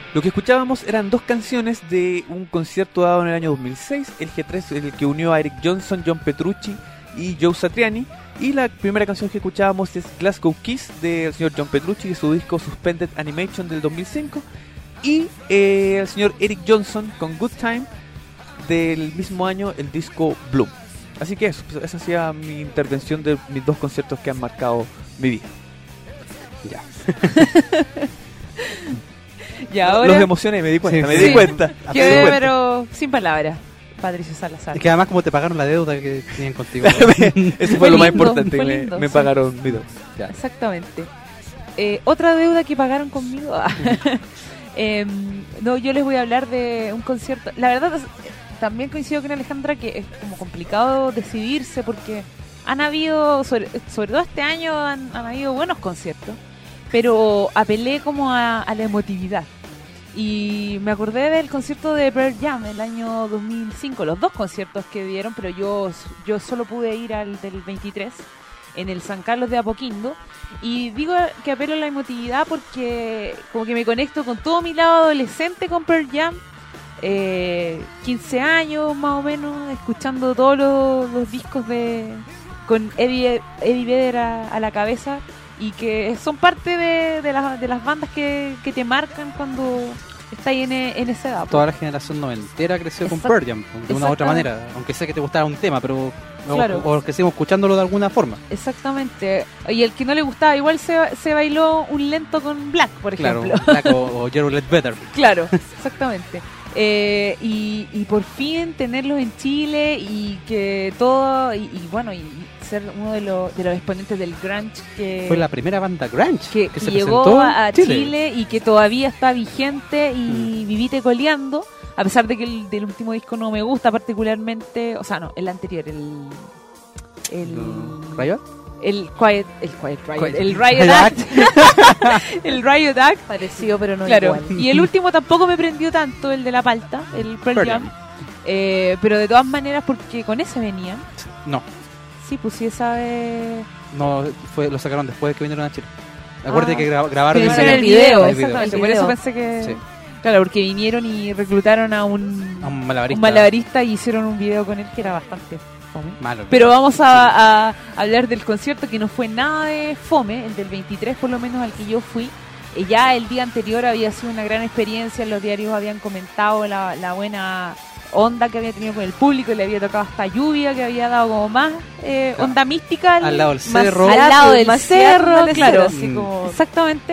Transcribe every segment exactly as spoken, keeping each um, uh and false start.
Lo que escuchábamos eran dos canciones de un concierto dado en el año dos mil seis, el G tres, el que unió a Eric Johnson, John Petrucci y Joe Satriani. Y la primera canción que escuchábamos es Glasgow Kiss del señor John Petrucci de su disco Suspended Animation del dos mil cinco. Y eh, el señor Eric Johnson con Good Time del mismo año, el disco Bloom. Así que eso, pues esa ha sido mi intervención de mis dos conciertos que han marcado mi vida. Ya. Y ahora... Los emocioné, me di cuenta, Sí, me sí. di cuenta. Quedé, me di cuenta. pero sin palabras, Patricio Salazar. Es que además como te pagaron la deuda que tenían contigo. Eso fue, Fue lo más lindo, importante, fue me, lindo, me sí. pagaron mi deuda. Ya. Exactamente. Eh, otra deuda que pagaron conmigo. eh, no, yo les voy a hablar de un concierto. La verdad, es, también coincido con Alejandra que es como complicado decidirse porque han habido, sobre, sobre todo este año, han, han habido buenos conciertos, pero apelé como a, a la emotividad. Y me acordé del concierto de Pearl Jam el año dos mil cinco, los dos conciertos que dieron, pero yo, yo solo pude ir al del veintitrés en el San Carlos de Apoquindo. Y digo que apelo a la emotividad porque como que me conecto con todo mi lado adolescente con Pearl Jam. Eh, quince años más o menos, escuchando todos los, los discos de con Eddie, Eddie Vedder a, a la cabeza, y que son parte de, de, la, de las bandas que, que te marcan cuando estás ahí en, en esa edad. Toda la generación noventera creció con Exact- Pearl Jam, de una u otra exactamente. manera, aunque sea que te gustara un tema, pero Claro. o, o que sigamos escuchándolo de alguna forma. Exactamente. Y el que no le gustaba, igual se, se bailó un lento con Black, por Claro, ejemplo. Black o, o Gerald Better. Claro, exactamente. Eh, y, y por fin tenerlos en Chile y que todo, y, y bueno, y ser uno de, los de los exponentes del grunge que, Fue la primera banda grunge que, que, que se llegó presentó a, a en Chile. Chile y que todavía está vigente y vivite coleando, a pesar de que el del último disco no me gusta particularmente, o sea, no, el anterior, el... el ¿Riot? El Quiet, el Quiet Riot, Quiet- el Riot Act, el Riot Act, Parecido, pero no claro. igual. Y el último tampoco me prendió tanto, el de la palta, el Pearl Pearl Jam. Jam. Eh, pero de todas maneras, porque con ese venían. No, Sí, pues sí, esa vez. no fue, lo sacaron después de que vinieron a Chile. Acuérdate Ah. que gra- grabaron Pero el ese era el video. video, El video. exactamente. El Por eso video. pensé que. Sí. Claro, porque vinieron y reclutaron a un, A un malabarista. un malabarista y hicieron un video con él que era bastante fome. Malo. Pero vamos a, a hablar del concierto que no fue nada de fome, el del veintitrés por lo menos al que yo fui. Eh, ya el día anterior había sido una gran experiencia, los diarios habían comentado la, la buena onda que había tenido con el público, le había tocado hasta lluvia, que había dado como más eh, Claro. onda mística. Al lado del más- cerro. Al lado del Más cerro, cerro, del claro. cerro, así Mm. como... Exactamente.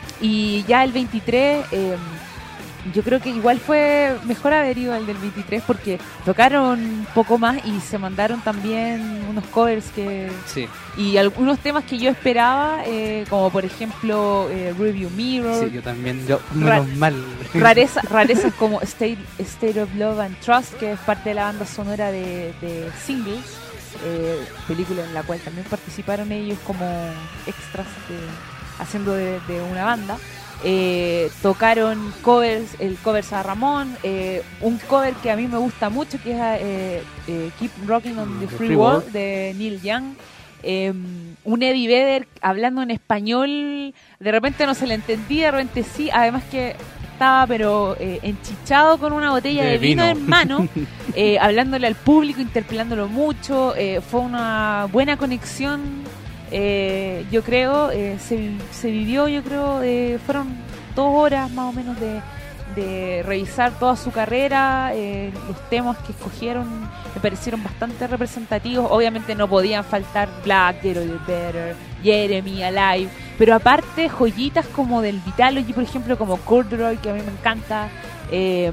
Y ya el veintitrés, eh, yo creo que igual fue mejor haber ido al del veintitrés porque tocaron un poco más y se mandaron también unos covers que Sí, y algunos temas que yo esperaba, eh, como por ejemplo eh, Review Mirror, sí, yo también. Yo, Ra- menos mal. rareza, rarezas como State, State of Love and Trust, que es parte de la banda sonora de, de Singles, eh, película en la cual también participaron ellos como extras de- haciendo de, de una banda. Eh, tocaron covers, el covers a Ramón, eh, un cover que a mí me gusta mucho que es eh, eh, Keep Rocking on the The Free, Free World World. de Neil Young. Eh, un Eddie Vedder hablando en español, de repente no se le entendía, de repente sí, además que estaba pero eh, enchichado con una botella de, De vino. vino. en mano, eh, hablándole al público, interpelándolo mucho, eh, fue una buena conexión. Eh, yo creo, eh, se, vi- se vivió, yo creo, eh, fueron dos horas más o menos de, de revisar toda su carrera, eh, los temas que escogieron me parecieron bastante representativos, obviamente no podían faltar Black, Gerald Better, Jeremy, Alive, pero aparte joyitas como del Vitalogy, por ejemplo, como Corduroy, que a mí me encanta, eh,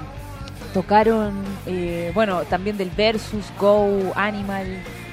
tocaron, eh, bueno, también del Versus, Go, Animal,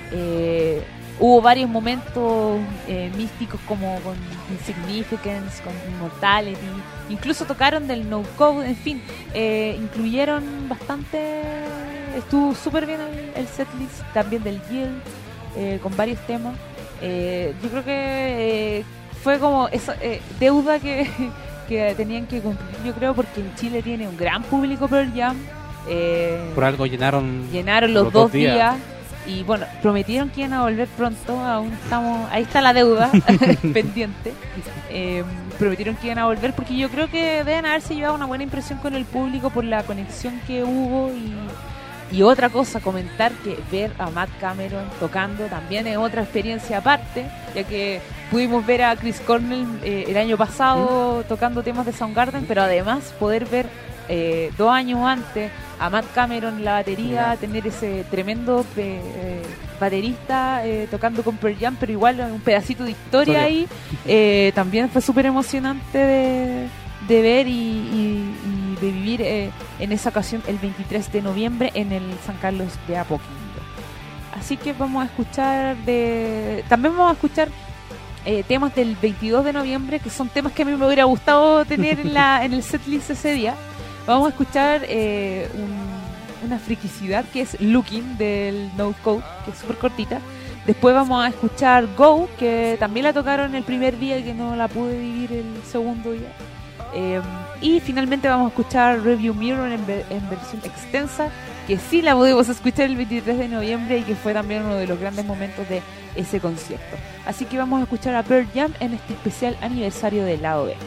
eh, hubo varios momentos eh, místicos como con Insignificance, con Immortality, incluso tocaron del No Code, en fin, eh, incluyeron bastante, estuvo súper bien el, el setlist, también del Yield, eh, con varios temas. Eh, yo creo que eh, fue como esa eh, deuda que, que tenían que cumplir, yo creo, porque en Chile tiene un gran público Pearl Jam. Eh, Por algo llenaron. llenaron los, dos días. Y bueno, prometieron que iban a volver pronto, aún estamos, ahí está la deuda pendiente. Eh, prometieron que iban a volver porque yo creo que deben haberse llevado una buena impresión con el público por la conexión que hubo. Y, y otra cosa, comentar que ver a Matt Cameron tocando también es otra experiencia aparte, ya que pudimos ver a Chris Cornell eh, el año pasado ¿Mm? tocando temas de Soundgarden, pero además poder ver eh, dos años antes a Matt Cameron en la batería, yeah. tener ese tremendo eh, baterista eh, tocando con Pearl Jam, pero igual un pedacito de historia ahí, eh, también fue súper emocionante de, de ver y, y, y de vivir eh, en esa ocasión el veintitrés de noviembre en el San Carlos de Apoquindo. Así que vamos a escuchar de también vamos a escuchar eh, temas del veintidós de noviembre, que son temas que a mí me hubiera gustado tener en, la, en el setlist ese día. Vamos a escuchar eh, un, una friquicidad que es Looking del No Code, que es súper cortita. Después vamos a escuchar Go, que también la tocaron el primer día y que no la pude vivir el segundo día. Eh, y finalmente vamos a escuchar Review Mirror en, ver, en versión extensa, que sí la pudimos escuchar el veintitrés de noviembre y que fue también uno de los grandes momentos de ese concierto. Así que vamos a escuchar a Pearl Jam en este especial aniversario del lado B.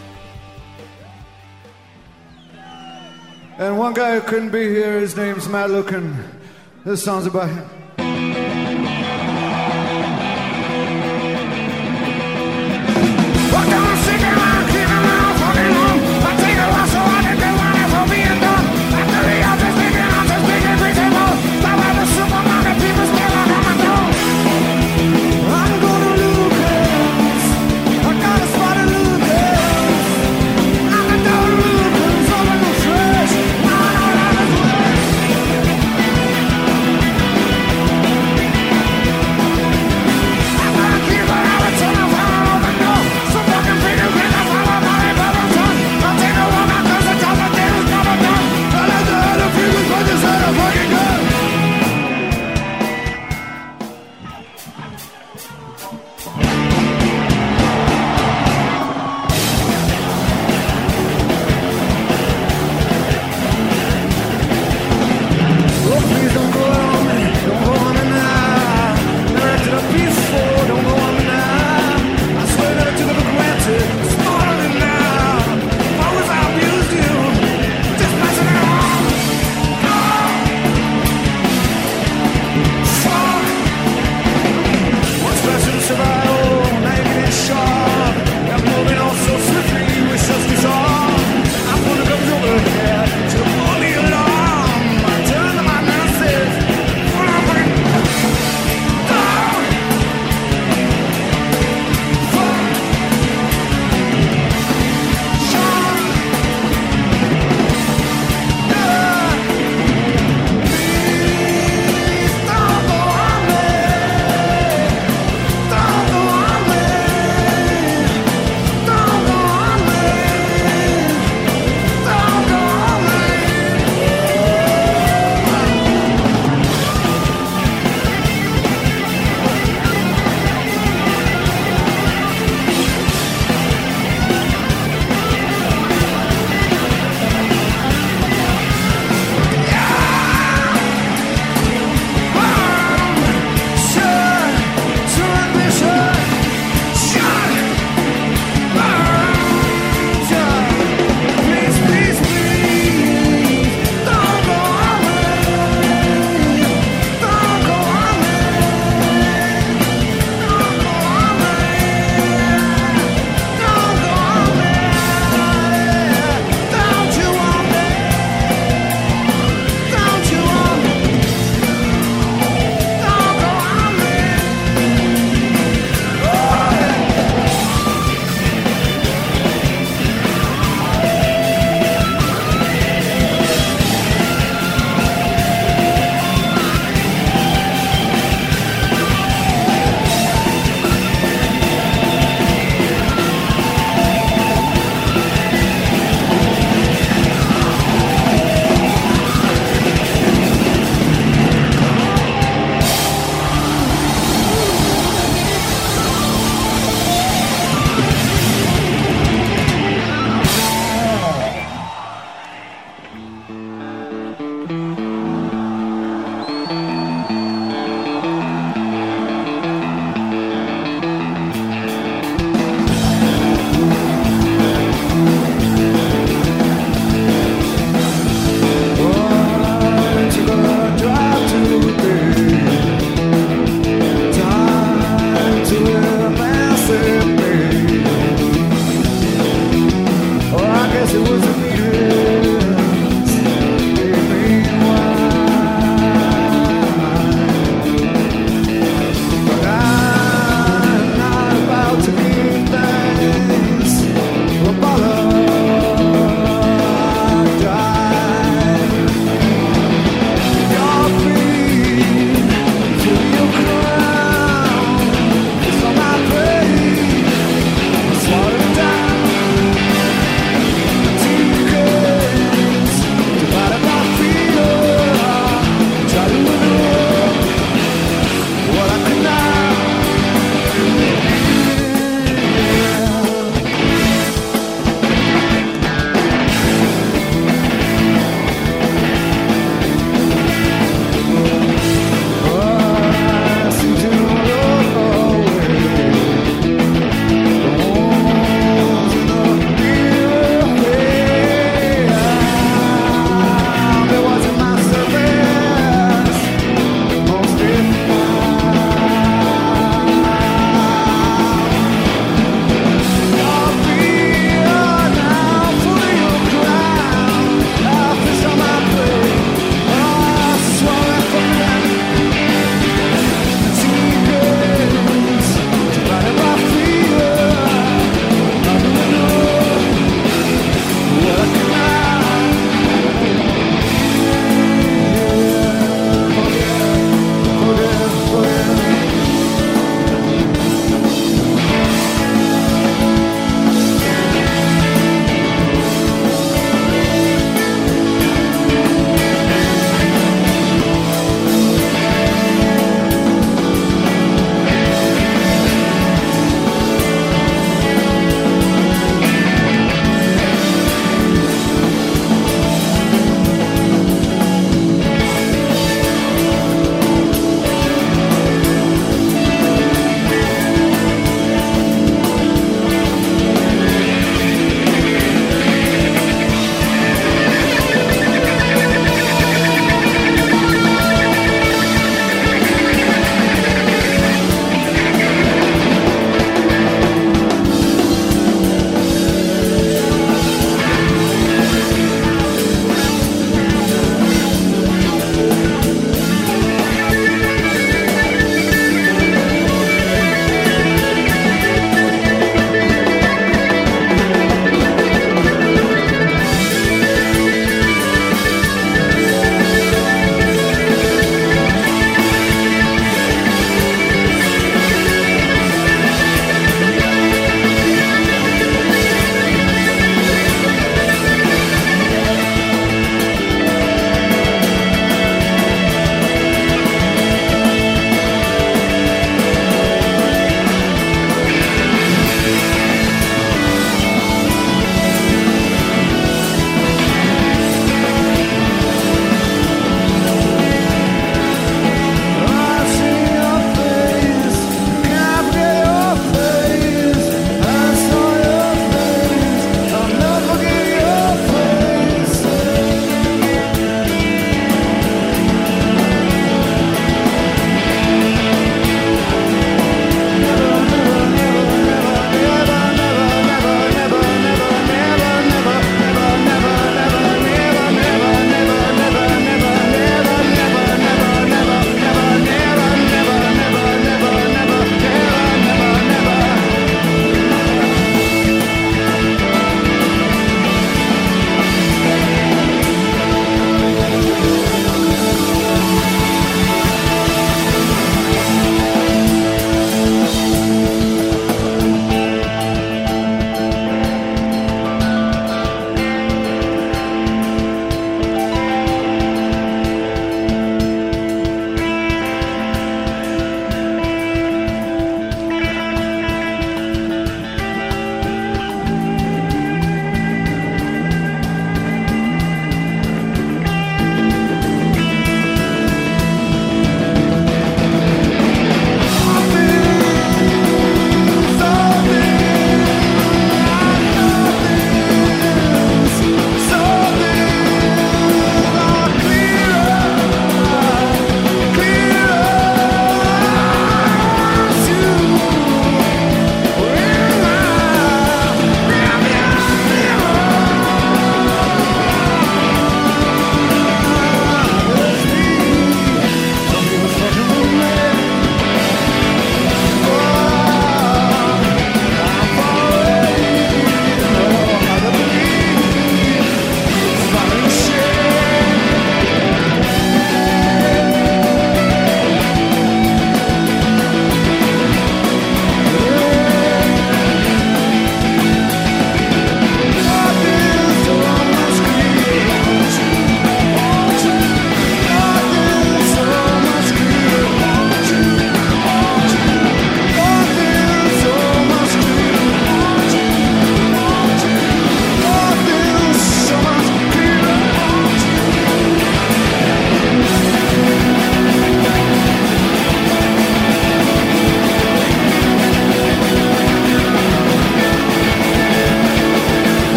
And one guy who couldn't be here, his name's Matt Lucan. This song's about him.